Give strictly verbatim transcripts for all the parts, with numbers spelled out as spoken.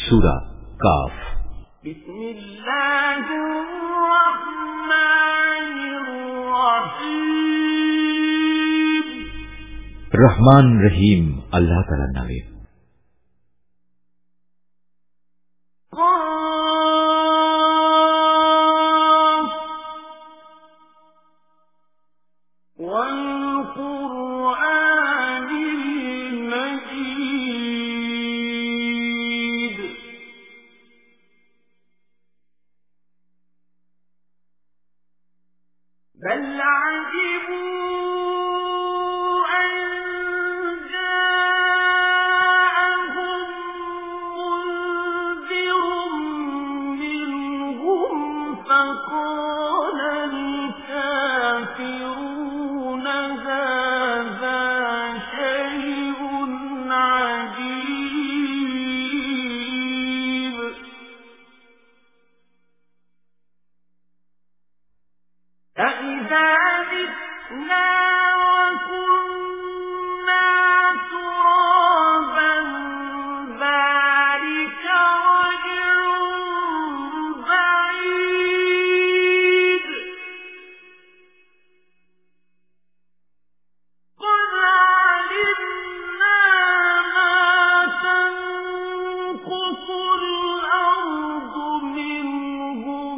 সূরা কাফ। বিসমিল্লাহির রহমানির রহিম। রহমান রহিম আল্লাহ তাআলার নামে। بل عجبوا أن جاءهم منذر منهم فقال الكافرون هذا شيء عجيب أَإِذَا مِتْنَا وَكُنَّا تُرَابًا ذَلِكَ رَجْعٌ بَعِيدٌ قَدْ عَلِمْنَا مَا تَنقُصُ الْأَرْضُ مِنْهُمْ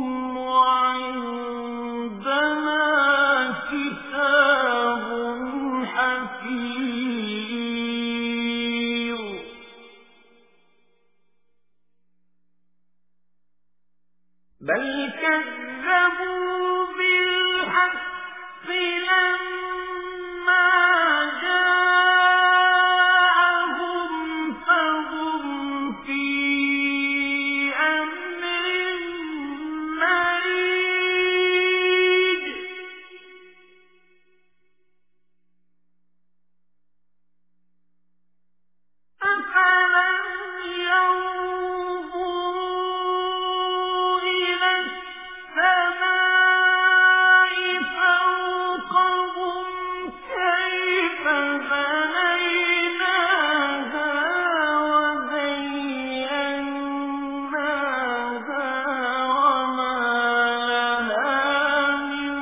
وَعِندَنَا كِتَابٌ حَفِيظٌ بَلْ كَذَّبُوا بِالْحَقِّ لَمَّا جَاءَهُمْ فَهُمْ فِي أَمْرٍ مَّرِيجٍ أَفَلَمْ يَنظُرُوا إِلَى السَّمَاءِ فَوْقَهُمْ كَيْفَ بَنَيْنَاهَا وَزَيَّنَّاهَا وَمَا لَهَا مِن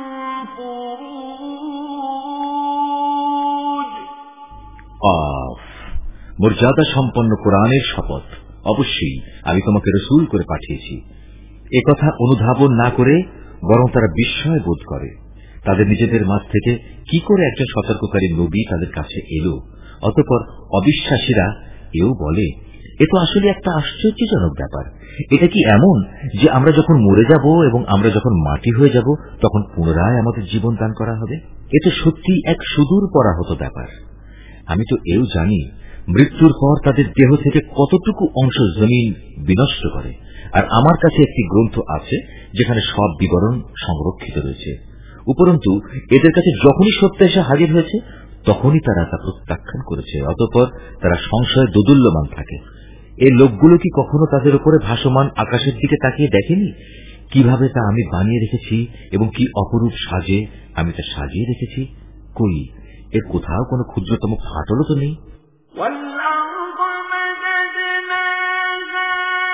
فُرُوجٍ কাফ। মর্যাদা সম্পন্ন কোরআনের শপথ, অবশ্যই আমি তোমাকে রসূল করে পাঠিয়েছি। একথা অনুধাবন না করে বরং তারা বিস্ময় বোধ করে। তাদের নিজেদের মাঝ থেকে কি করে একজন সতর্ককারী নবী তাদের কাছে এলো। অতঃপর অবিশ্বাসীরা এও বলে, এ তো আসলে একটা আশ্চর্যজনক ব্যাপার। এটা কি এমন যে আমরা যখন মরে যাব এবং আমরা যখন মাটি হয়ে যাব তখন পুনরায় আমাদের জীবন দান করা হবে? এ তো সত্যি এক সুদূর পরাহত ব্যাপার। আমি তো এও জানি মৃত্যুর পর তাদের দেহ থেকে কতটুকু অংশ জমিন বিনষ্ট করে, আর আমার কাছে একটি গ্রন্থ আছে যেখানে সব বিবরণ সংরক্ষিত রয়েছে। উপরন্তু এদের কাছে যখনই সত্য এসে হাজির হয়েছে তখনই তারা তা প্রত্যাখ্যান করেছে। অতঃপর তারা সংশয়ে দোদুল্যমান থাকে। এই লোকগুলো কি কখনো তাদের উপরে ভাসমান আকাশের দিকে তাকিয়ে দেখেনি কিভাবে তা আমি বানিয়ে রেখেছি এবং কি অপরূপ সাজে আমি তা সাজিয়ে রেখেছি? কই, এর কোথাও কোনো ক্ষুদ্রতম ফাটলও তো নেই। وَالْأَرْضَ مَدَدْنَاهَا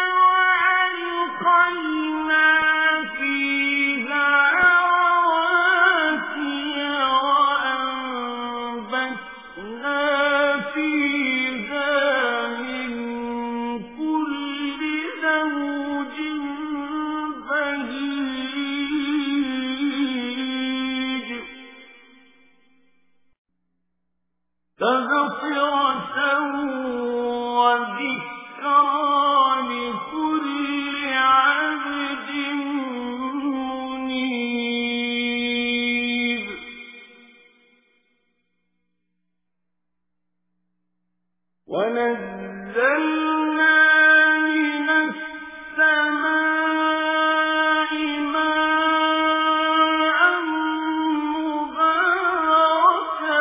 وَأَلْقَيْنَا فِيهَا رَوَاسِيَ وَأَنبَتْنَا فِيهَا مِن كُلِّ زَوْجٍ بَهِيجٍ تَبْصِرَةً وَذِكْرَىٰ لِكُلِّ عَبْدٍ مُّنِيبٍ وَنَزَّلْنَا مِنَ السَّمَاءِ مَاءً مُّبَارَكًا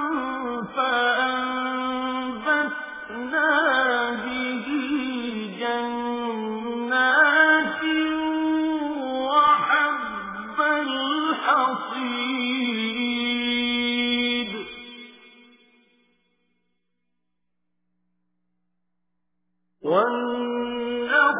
فَأَنبَتْنَا بِهِ جَنَّاتٍ وَحَبَّ الْحَصِيدِ وَالنَّخْلَ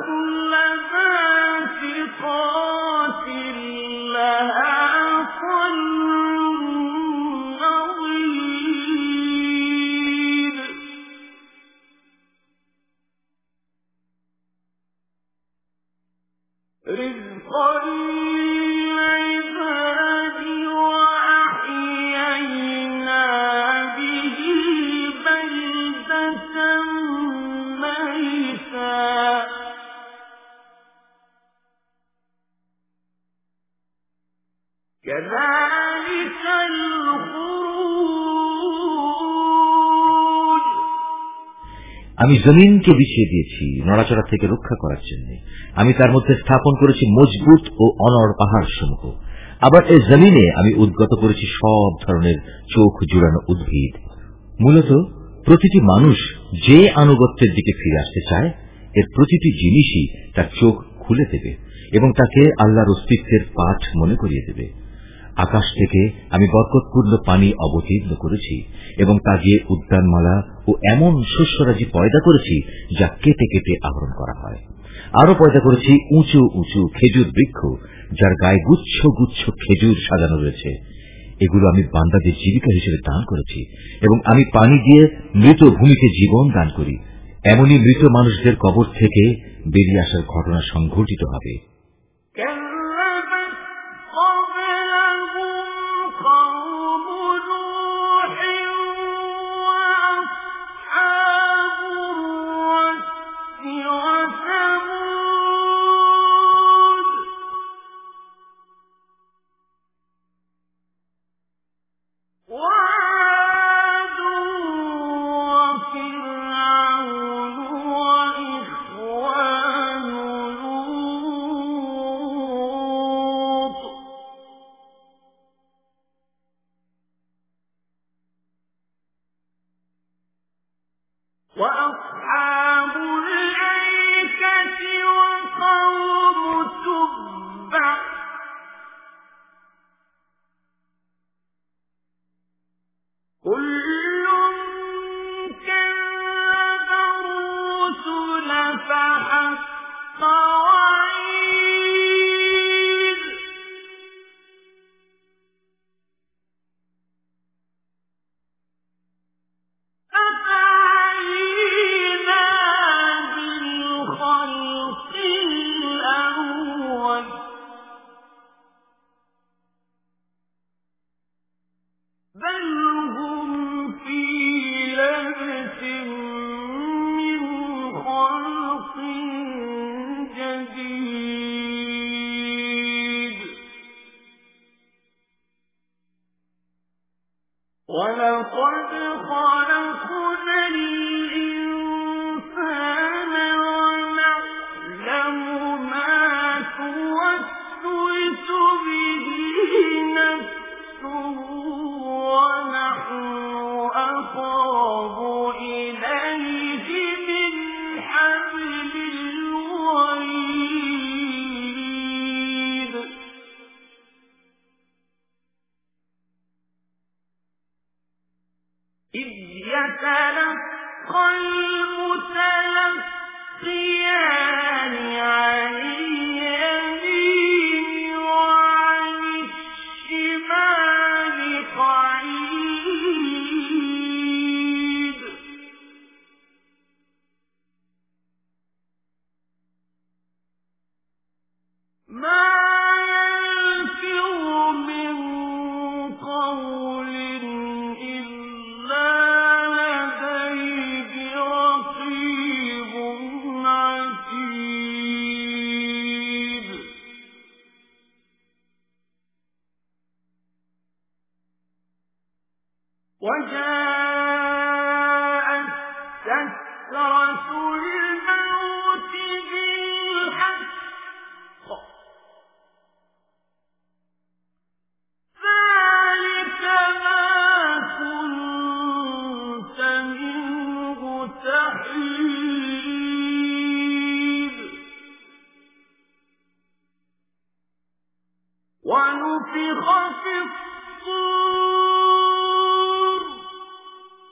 আমি জমিনকে বিছিয়ে দিয়েছি নড়াচড়া থেকে রক্ষা করার জন্য। আমি তার মধ্যে স্থাপন করেছি মজবুত ও অনড় পাহাড় সমূহ। আবার এই জমিনে আমি উদ্গত করেছি সব ধরনের চোখ জুড়ানো উদ্ভিদ। মূলত প্রতিটি মানুষ যে আনুগত্যের দিকে ফিরে আসতে চায়, এর প্রতিটি জিনিসই তার চোখ খুলে দেবে এবং তাকে আল্লাহর অস্তিত্বের পাঠ মনে করিয়ে দেবে। আকাশ থেকে আমি বরকতপূর্ণ পানি অবতীর্ণ করেছি এবং তা দিয়ে উদ্যানমালা ও এমন শস্যরাজি পয়দা করেছি যা কেটে কেটে আহরণ করা হয়। আরো পয়দা করেছি উঁচু উঁচু খেজুর বৃক্ষ, যার গায়ে গুচ্ছ গুচ্ছ খেজুর সাজানো রয়েছে। এগুলো আমি বান্দাদের জীবিকা হিসেবে দান করেছি এবং আমি পানি দিয়ে মৃত ভূমিকে জীবন দান করি। এমনই মৃত মানুষদের কবর থেকে বেরিয়ে আসার ঘটনা সংঘটিত হবে।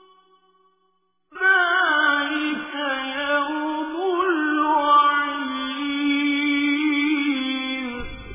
ذلك يوم الوعيد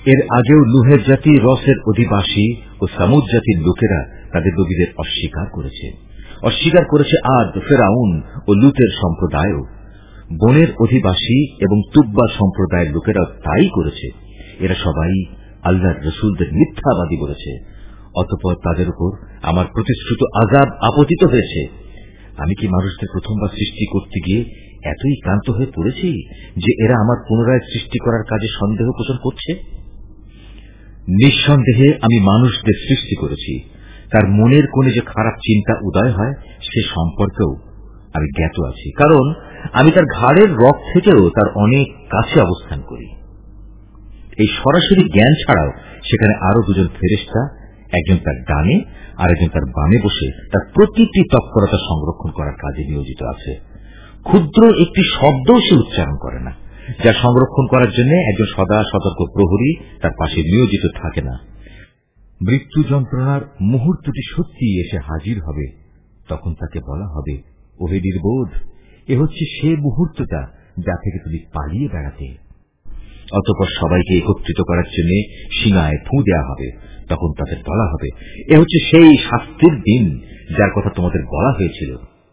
এর আগেও লুহের জাতি, রসের অধিবাসী ও সামুদ জাতির লোকেরা তাদের নবীদের অস্বীকার করেছে। অস্বীকার করেছে আদ, ফেরাউন ও লুতের সম্প্রদায়ও। বনের অধিবাসী এবং তুব্বা সম্প্রদায়ের লোকেরা তাই করেছে। এরা সবাই আল্লাহর রসুলদের মিথ্যাবাদী বলেছে। অতঃপর তাদের উপর আমার প্রতিশ্রুত আযাব আপতিত হয়েছে। আমি কি মানুষদের প্রথমবার সৃষ্টি করতে গিয়ে এতই ক্লান্ত হয়ে পড়েছি যে এরা আমার পুনরায় সৃষ্টি করার কাজে সন্দেহ পোষণ করছে? নিঃসন্দেহে আমি মানুষদের সৃষ্টি করেছি। তার মনের কোণে যে খারাপ চিন্তা উদয় হয় সে সম্পর্কেও আমি জ্ঞাত আছি, কারণ আমি তার ঘাড়ের রগ থেকেও তার অনেক কাছে অবস্থান করি। এই সরাসরি জ্ঞান ছাড়াও সেখানে আরো দুজন ফেরেশতা, একজন তার ডানে আর একজন তার বামে বসে তার প্রতিটি তৎপরতা সংরক্ষণ করার কাজে নিয়োজিত আছে। ক্ষুদ্র একটি শব্দও সে উচ্চারণ করে না, যা সংরক্ষণ করার জন্য একজন সদা সতর্ক প্রহরী তার পাশে নিয়োজিত থাকে না। মৃত্যু যন্ত্রণার মুহূর্তটি সত্যি এসে হাজির হবে, তখন তাকে বলা হবে, ওহে নির্বোধ, এ হচ্ছে সে মুহূর্তটা যা থেকে তুমি পালিয়ে বেড়াতে। অতঃপর সবাইকে একত্রিত করার জন্য সিনায় ফু দেওয়া হবে। তখন তাদের বলা হবে, এ হচ্ছে সেই শাস্তির দিন যার কথা তোমাদের বলা হয়েছিল।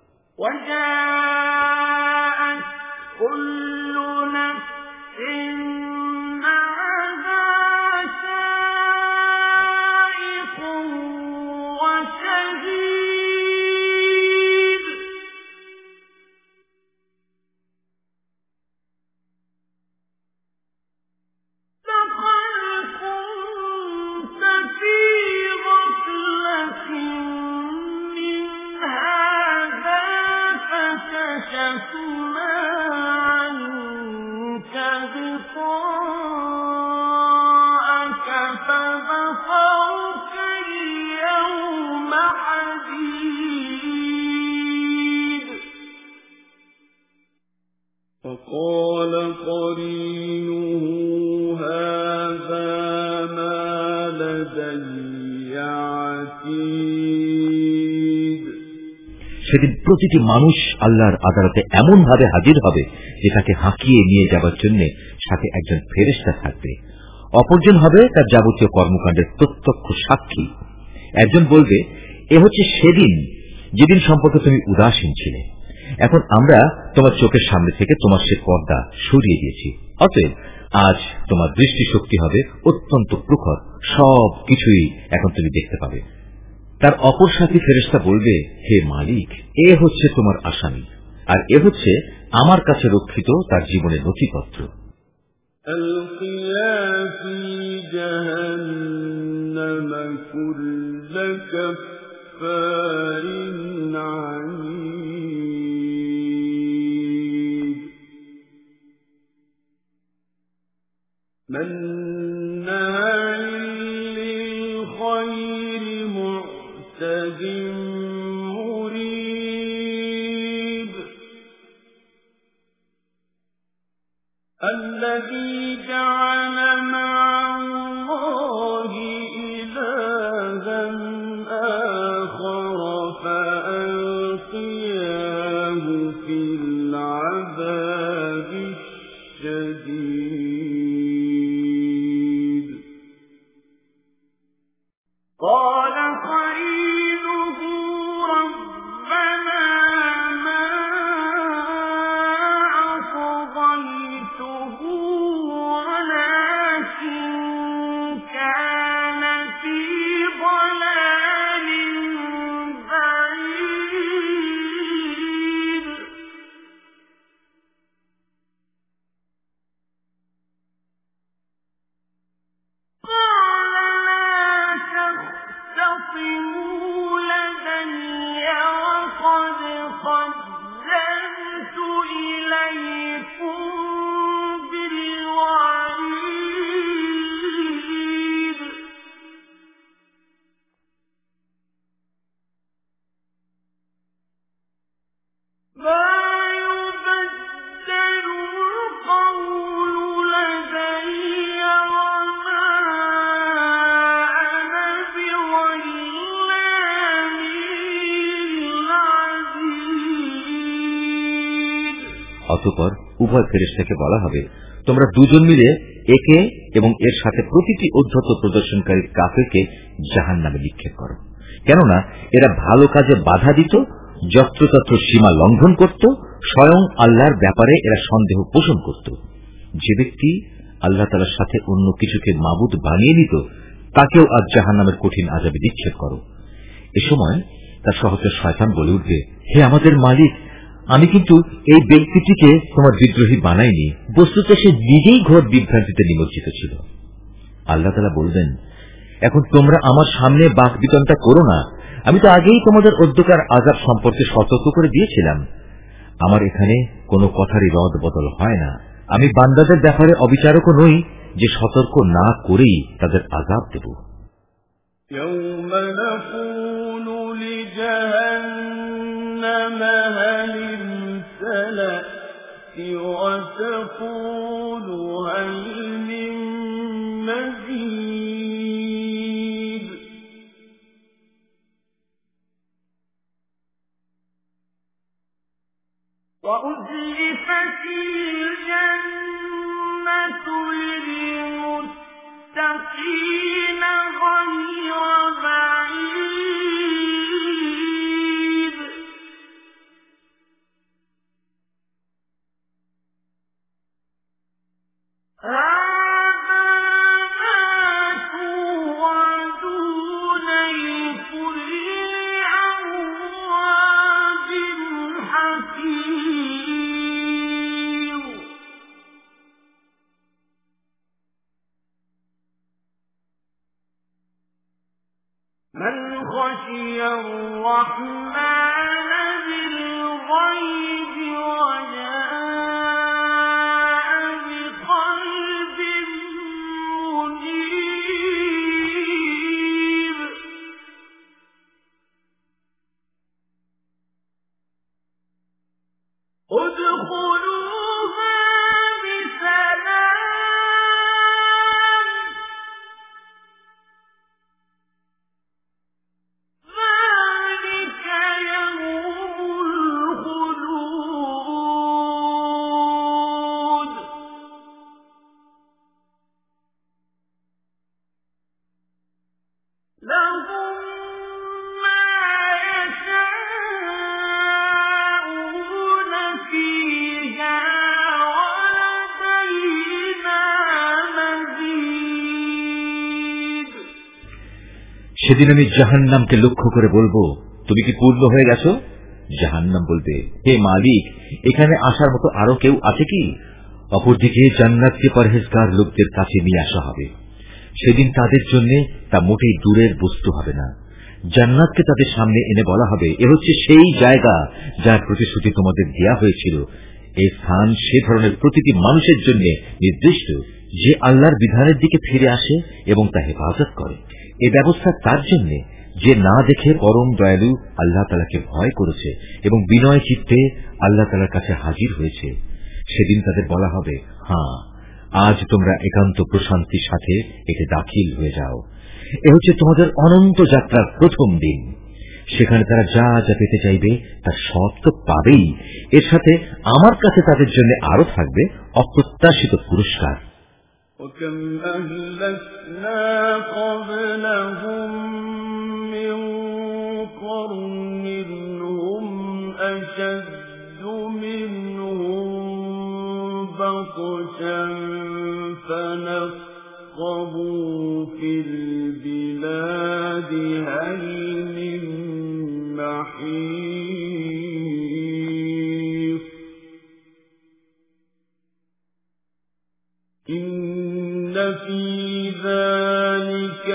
فقال قرينه هذا ما لدي عتيد। সেদিন প্রতিটি মানুষ আল্লাহর আদালতে এমন ভাবে হাজির হবে যে তাকে হাঁকিয়ে নিয়ে যাবার জন্য সাথে একজন ফেরেশতা থাকবে। অপরজন হবে তার যাবতীয় কর্মকাণ্ডের প্রত্যক্ষ সাক্ষী। একজন বলবে, এ হচ্ছে সেদিন যেদিন সম্পর্কে তুমি উদাসীন ছিলে। এখন আমরা তোমার চোখের সামনে থেকে তোমার সে পর্দা সরিয়ে দিয়েছি, অতএব আজ তোমার দৃষ্টিশক্তি হবে অত্যন্ত প্রখর, সব কিছুই এখন তুমি দেখতে পাবে। তার অপর সাথী ফেরেশতা বলবে, হে মালিক, এ হচ্ছে তোমার আসামি, আর এ হচ্ছে আমার কাছে রক্ষিত তার জীবনের নথিপত্র। مناع للخير معتد مريب الذي جعل مع الله إلها آخر فألقياه في العذاب الشديد قال قرينه ربنا ما أطغيته ولكن كان في ضلال بعيد قدمت إليكم بالوعيد ما يبدل القول لدي وما أنا بظلام للعبيد অতঃপর উভয় ফেরেশতাকে বলা হবে, তোমরা দুজন মিলে একে এবং এর সাথে প্রতিটি উদ্ধত প্রদর্শনকারী কাফেরকে জাহান্নামে নিক্ষেপ করো। কেননা এরা ভালো কাজে বাধা দিত, যত্রতত্র সীমা লঙ্ঘন করত, স্বয়ং আল্লাহর ব্যাপারে এরা সন্দেহ পোষণ করত। যে ব্যক্তি আল্লাহ তাআলার সাথে অন্য কিছুকে মাবুদ বানিয়ে নিত, তাকেও আজ জাহান্নামের কঠিন আযাবে নিক্ষেপ করো। এ সময় তার সহচর শয়তান বলে উঠবে, হে আমাদের মালিক, আমি কিন্তু এই ব্যক্তিটিকে তোমার বিদ্রোহী বানাইনি, বস্তুত সে নিজেই ঘোর বিভ্রান্তিতে নিমজ্জিত ছিল। আল্লাহ তাআলা বলবেন, এখন তোমরা আমার সামনে বাক বিতণ্ডা করো না, আমি তো আগেই তোমাদের অধ্যকার আযাব সম্পর্কে সতর্ক করে দিয়েছিলাম। আমার এখানে কোনো কথারই রদ বদল হয় না। আমি বান্দাদের ব্যাপারে অবিচারকও নই যে সতর্ক না করেই তাদের আযাব দেব। يوم نقول لجهنم هل امتلأت وتقول هل من مزيد وأزلفت الجنة للمتقين غير بعيد هذا ما توعدون لكل أواب حكيم من خشي الرحمن بالغيب وجاء بقلب منيب ادخلوها بسلام ذلك يوم الخلود لهم ما يشاءون فيها ولدينا مزيد সেদিন আমি জাহান্নামকে লক্ষ্য করে বলবো, তুমি কি পূর্ণ হয়ে গেছো? জাহান্নাম বলবে, হে মালিক, এখানে আসার মতো আরো কেউ আছে কি? অপরদিকে জান্নাতকে পরহেজগার লোকদের কাছে নিয়ে আসা হবে। সেদিন তাদের জন্য তা মোটেই দূরের বস্তু হবে না। জান্নাতকে তাদের সামনে এনে বলা হবে, এ হচ্ছে সেই জায়গা যার প্রতিশ্রুতি তোমাদের দেয়া হয়েছিল। এই স্থান সে ধরনের প্রতিটি মানুষের জন্য নির্দিষ্ট যে আল্লাহর বিধানের দিকে ফিরে আসে এবং তা হেফাজত করে। এ ব্যবস্থা তার জন্য যে না দেখে পরম দয়ালু আল্লাহ তাআলাকে ভয় করেছে এবং বিনয় চিত্তে আল্লাহ তাআলার কাছে হাজির হয়েছে। সেদিন তাদের বলা হবে, হ্যাঁ, আজ তোমরা একান্ত প্রশান্তির সাথে এতে দাখিল হয়ে যাও। এ হচ্ছে তোমাদের অনন্ত যাত্রার প্রথম দিন। সেখানে তারা যা যা পেতে চাইবে তার সব তো পাবেই, এর সাথে আমার কাছে তাদের জন্য আরো থাকবে অপ্রত্যাশিত পুরস্কার। وكم أهلكنا قبلهم من قرن هم أشد منهم بطشا فنقبوا في البلاد هل من محيص إن في ذلك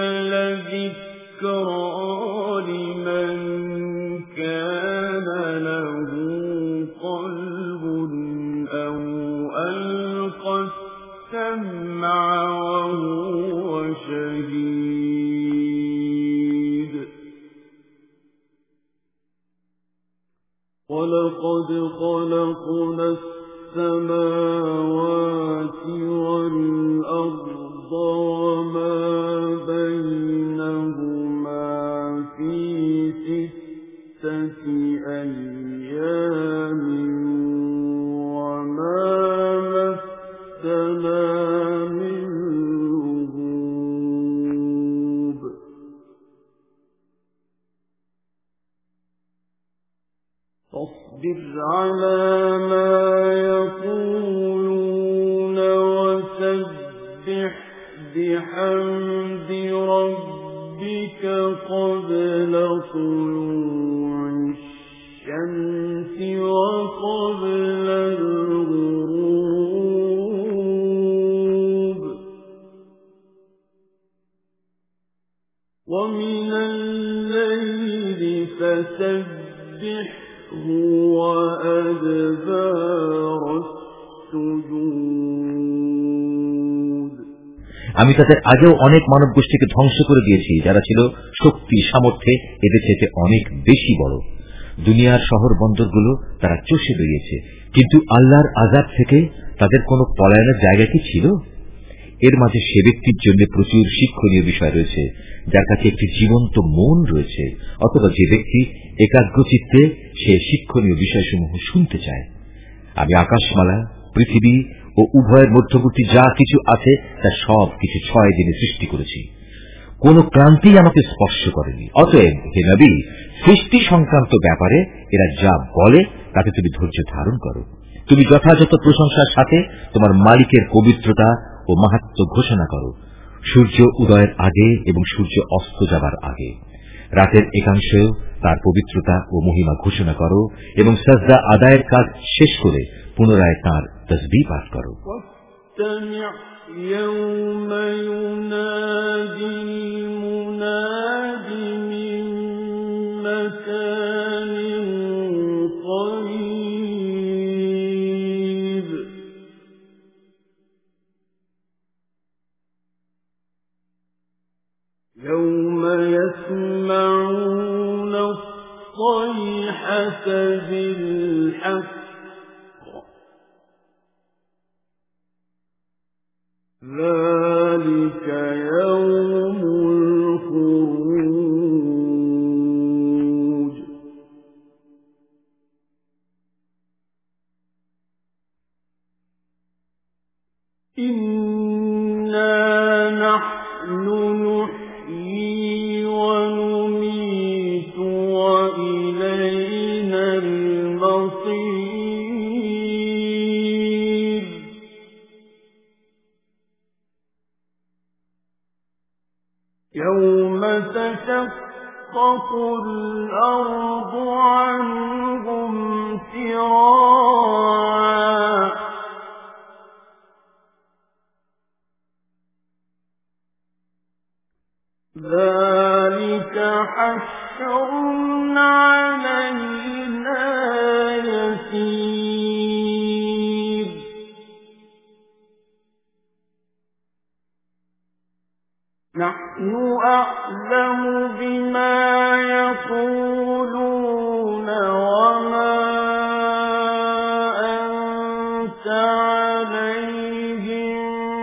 لذكرى لمن كان له قلب أو ألقى السمع وهو شهيد ولقد خلقنا السماوات والأرض وما بينهما في ستة أيام وما مسنا من ومن الليل فسبحه وأدبار السجود আমি তাদের আগেও অনেক মানব গোষ্ঠীকে ধ্বংস করে দিয়েছি যারা ছিল শক্তি সামর্থ্যে এদের চেয়ে অনেক বেশি বড়। দুনিয়ার শহর বন্দরগুলো তারা চষে বেরিয়েছে, কিন্তু আল্লাহর আযাব থেকে তাদের কোনো পলায়নের জায়গা কি ছিল? এর মাঝে সে ব্যক্তির জন্য প্রচুর শিক্ষণীয় বিষয় রয়েছে যার কাছে একটি জীবন্ত মন রয়েছে, অথবা যে ব্যক্তি একাগ্রচিত্তে সে শিক্ষণীয় বিষয়সমূহ শুনতে চায়। আমি আকাশমালা, পৃথিবী ও উভয়ের মধ্যবর্তী যা কিছু আছে তা সব কিছু ছয় দিনে সৃষ্টি করেছি। কোন ক্রান্তি আমাকে স্পর্শ করেনি। অতএব হে নবী, সৃষ্টি সংক্রান্ত ব্যাপারে এরা যা বলে তাতে তুমি ধৈর্য ধারণ করো। তুমি যথাযথ প্রশংসার সাথে তোমার মালিকের পবিত্রতা ও মাহাত্ম্য ঘোষণা করো, সূর্য উদয়ের আগে এবং সূর্য অস্ত যাবার আগে। রাতের একাংশ তার পবিত্রতা ও মহিমা ঘোষণা করো এবং সাজদা আদায়ের কাজ শেষ করে পুনরায় তাঁর তাসবিহ পাঠ করো। يوم ينادي المناد من مكان قريب يوم يسمعون الصيحة بالحق ذلك يوم الخروج إنا نحن نحيي ونميت وإلينا المصير يوم تشقق الأرض عنهم سراعا ذلك حشر علينا يسير نحن أعلم بما يقولون وما أنت عليهم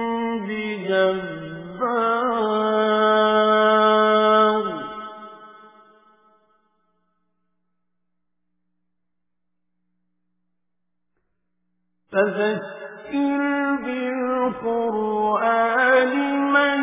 بجبار فذكر بالقرآن من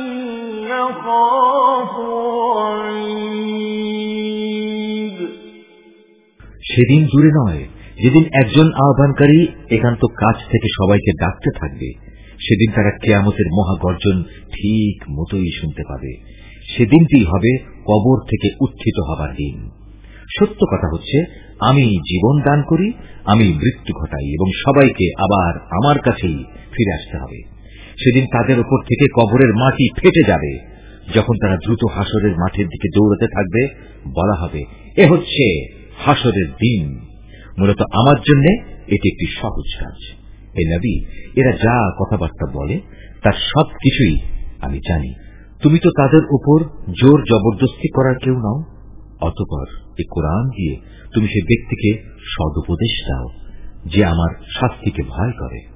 সেদিন দূরে নয় যেদিন একজন আহ্বানকারী একান্ত কাছ থেকে সবাইকে ডাকতে থাকবে। সেদিন তারা কিয়ামতের মহাগর্জন ঠিক মতোই শুনতে পাবে। সেদিনটি হবে কবর থেকে উত্থিত হবার দিন। সত্য কথা হচ্ছে, আমি জীবন দান করি, আমি মৃত্যু ঘটাই এবং সবাইকে আবার আমার কাছেই ফিরে আসতে হবে। সেদিন তাদের উপর থেকে কবরের মাটি ফেটে যাবে। যখন তারা দ্রুত হাসরের মাঠের দিকে দৌড়াতে থাকবে, বলা হবে, এ হচ্ছে হাসরের দিন। মূলত আমার জন্য এটি একটি সহজ কাজ। হে নবী, এরা যা কথাবার্তা বলে তার সব কিছুই আমি জানি। তুমি তো তাদের উপর জোর জবরদস্তি করার কেউ নাও। অতঃপর এই কোরআন দিয়ে তুমি সে ব্যক্তিকে সদুপদেশ দাও যে আমার শাস্তিকে ভয় করে।